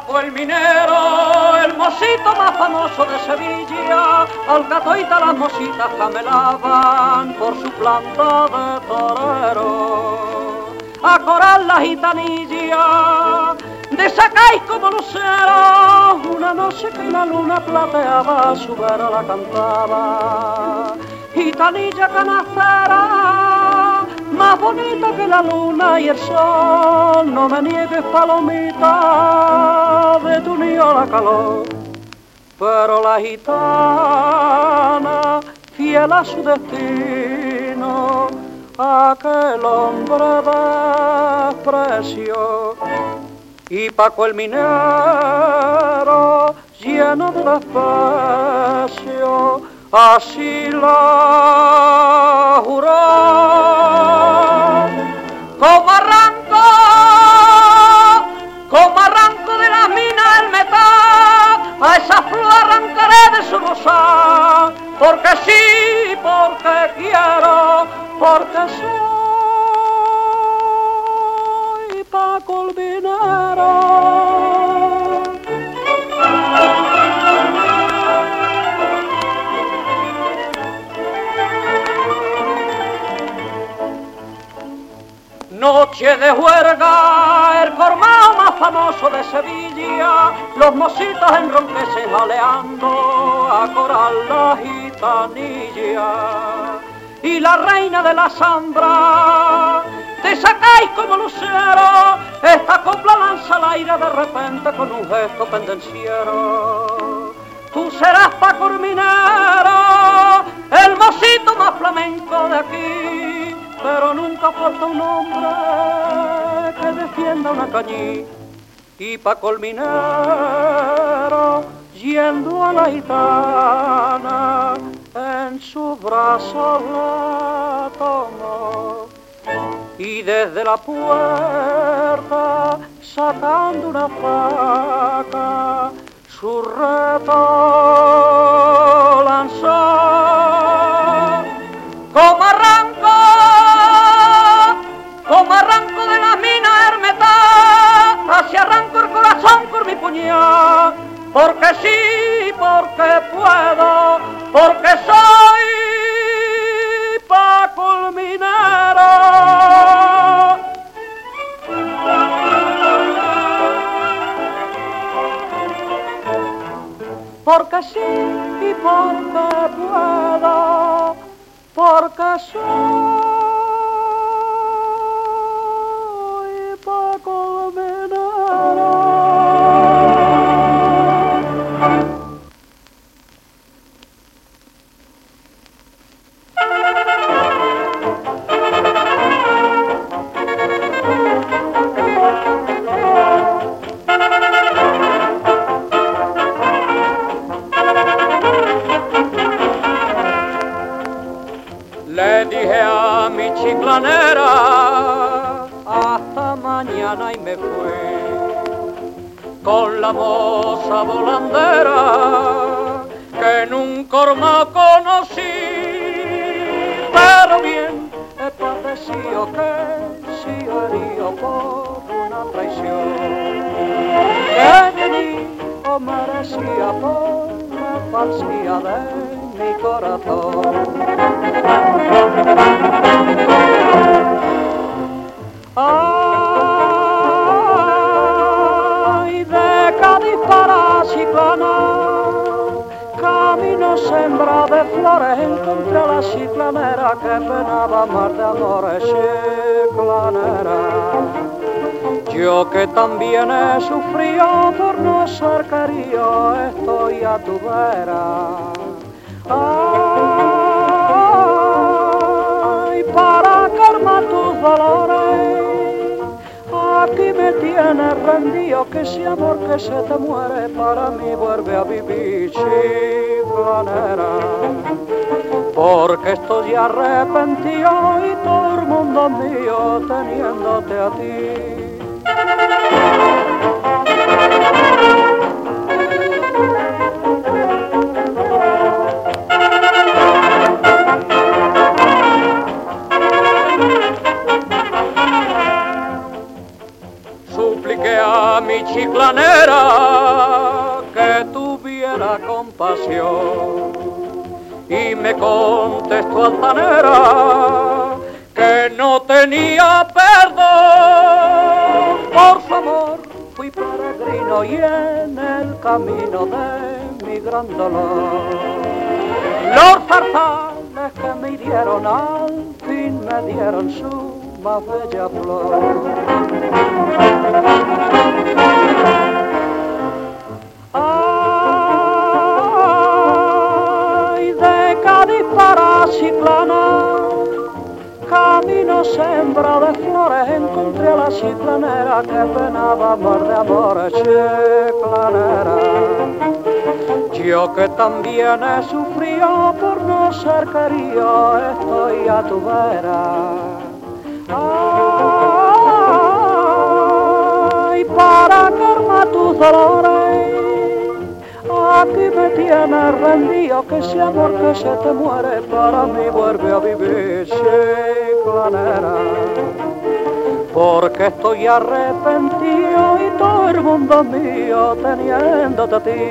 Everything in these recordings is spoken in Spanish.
Paco el minero, el mocito más famoso de Sevilla, al catoita las mocitas camelaban por su planta de torero. A coral la gitanilla, de sacáis como lucero, una noche que la luna plateaba, su vera la cantaba. Gitanilla canastera, más bonita que la luna y el sol, no me niegues palomita, de tu niño la calor. Pero la gitana, fiel a su destino, aquel hombre despreció. Y Paco el minero, lleno de desprecio, así la juró. Como arranco de la mina el metal, a esa flor arrancaré de su rosal, porque sí, porque quiero, porque soy Paco el minero. Noche de juerga, el formado más famoso de Sevilla, los mocitos enronquecen aleando a coral la gitanilla. Y la reina de la zambra, te sacáis como lucero, esta copla lanza al aire de repente con un gesto pendenciero. Tú serás Paco el minero, el mocito más flamenco de aquí, pero nunca falta un hombre que defienda una cañí. Y Paco el minero, yendo a la gitana, en sus brazos la tomó. Y desde la puerta, sacando una faca, su reto lanzó. Como arranco de la mina hermeta, así arranco el corazón con mi puñal, porque sí, porque puedo, porque soy Paco el minero. Porque sí y porque puedo, porque soy Paco el minero. Le dije a mi chiclanera, hasta mañana, y me fui con la moza volandera que nunca más conocí. Pero bien he padecido que si herido por una traición que ni o merecía por la falsidad de mi corazón. Ay, de Cádiz para Chiclana, camino sembra de flores, encontré a la chiclanera que penaba mar de amores, chiclanera. Yo que también he sufrido por no ser querido, estoy a tu vera. Ay, para calmar tus dolores, aquí me tienes rendido, que ese amor que se te muere para mí vuelve a vivir, chiclanera. Porque estoy arrepentido y todo el mundo mío teniéndote a ti. Supliqué a mi chiclanera que tuviera compasión. Y me contestó altanera que no tenía perdón. Por su amor fui peregrino y en el camino de mi gran dolor los zarzales que me hirieron al fin me dieron su más bella flor. Ay, de Cádiz para Chiclana, camino sembra de flores, encontré a la chiclanera que penaba amor de amor, chiclanera. Yo que también he sufrido por no ser querido, estoy a tu vera. Ay, para calmar tus dolores, aquí me tienes rendido, que ese amor que se te muere para mí vuelve a vivir, chiclanera. Porque estoy arrepentido y todo el mundo mío teniéndote a ti.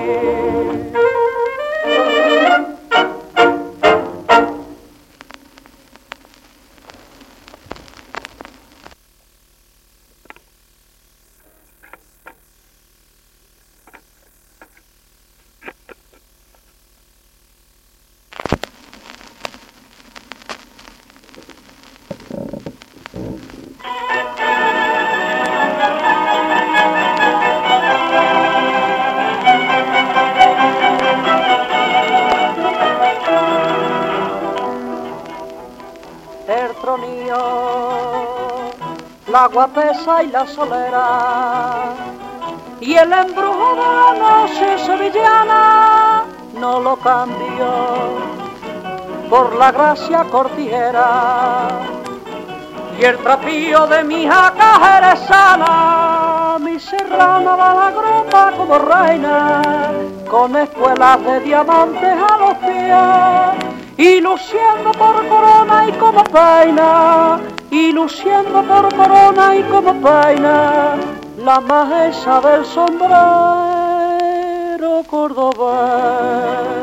La guapesa y la solera y el embrujo de la noche sevillana no lo cambio por la gracia cortijera y el trapío de mi jaca jerezana. Mi serrana va a la gropa como reina con espuelas de diamantes a los pies y luciendo por corona y como peina, y luciendo por corona y como peina la majeza del sombrero cordobés.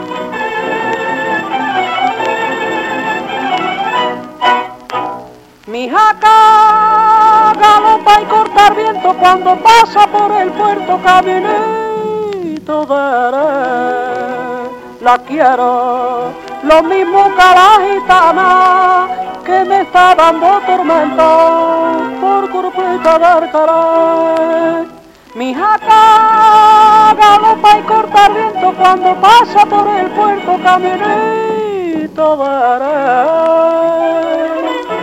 Mi jaca galopa y corta el viento cuando pasa por el puerto caminito de la quiero, lo mismo que a la gitana que me está dando tormento por curpita de Alcaraz. Mi jaca galopa y corta el viento cuando pasa por el puerto caminito de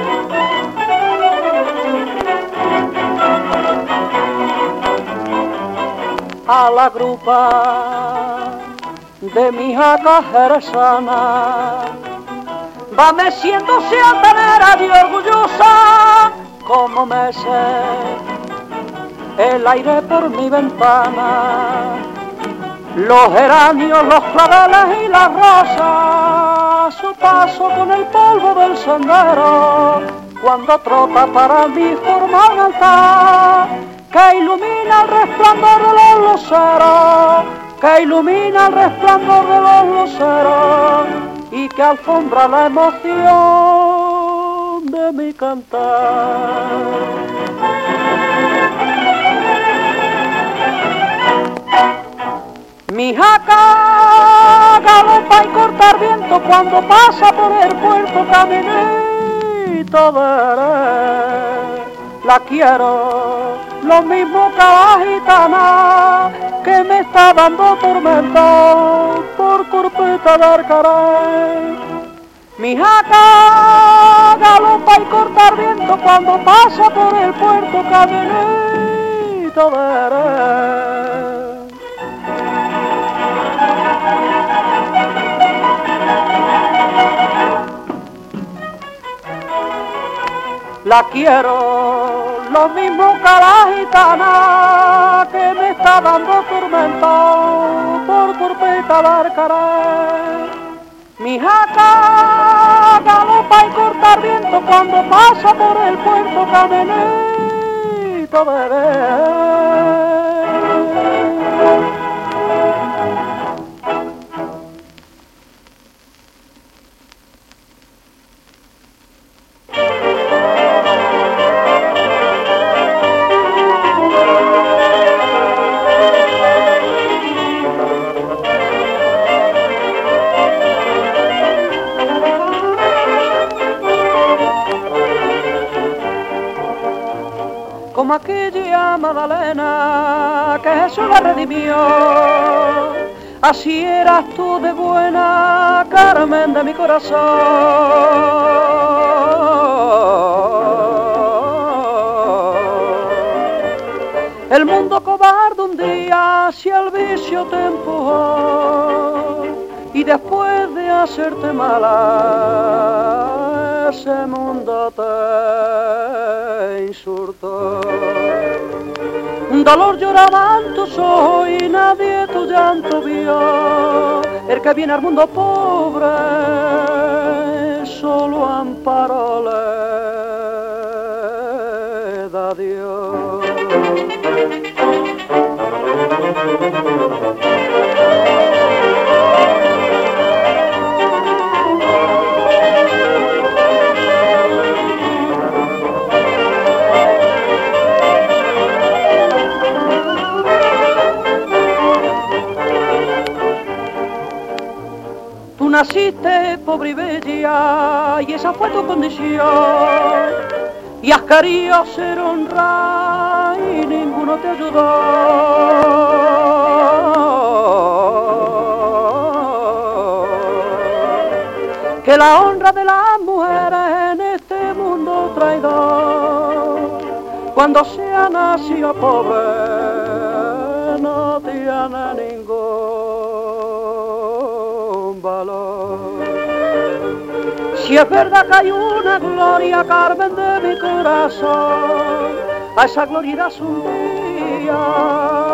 a la grupa de mi jaca jerezana va meciéndose altanera y orgullosa como mece el aire por mi ventana, los geranios, los claveles y las rosas, su paso con el polvo del sendero cuando trota para mí forma un altar que ilumina el resplandor de los luceros, que ilumina el resplandor de los luceros y que alfombra la emoción de mi cantar. Mi jaca galopa y corta el viento cuando pasa por el puerto caminito de la quiero, lo mismo que a la gitana que me está dando tormento por curpita de Alcaraz. Mi jaca galopa y corta el viento cuando pasa por el puerto caminito de la quiero, lo mismo que a la gitana que me está dando tormento por curpita de Alcaraz. Mi jaca galopa y corta el viento cuando pasa por el puerto caminito de como aquella Magdalena que Jesús la redimió. Así eras tú de buena, Carmen de mi corazón. El mundo cobarde un día hacia el vicio te empujó, y después de hacerte mala, ese mundo te insultó. Un dolor lloraba en tus ojos y nadie tu llanto vio. El que viene al mundo pobre, solo amparo le da Dios. Tú naciste pobre y bella, y esa fue tu condición, y has querido ser honrada y ninguno te ayudó. Que la honra de las mujeres en este mundo traidor, cuando se ha nacido pobre, no tiene ningún valor. Si es verdad que hay una gloria, Carmen de mi corazón, a esa gloria irás un día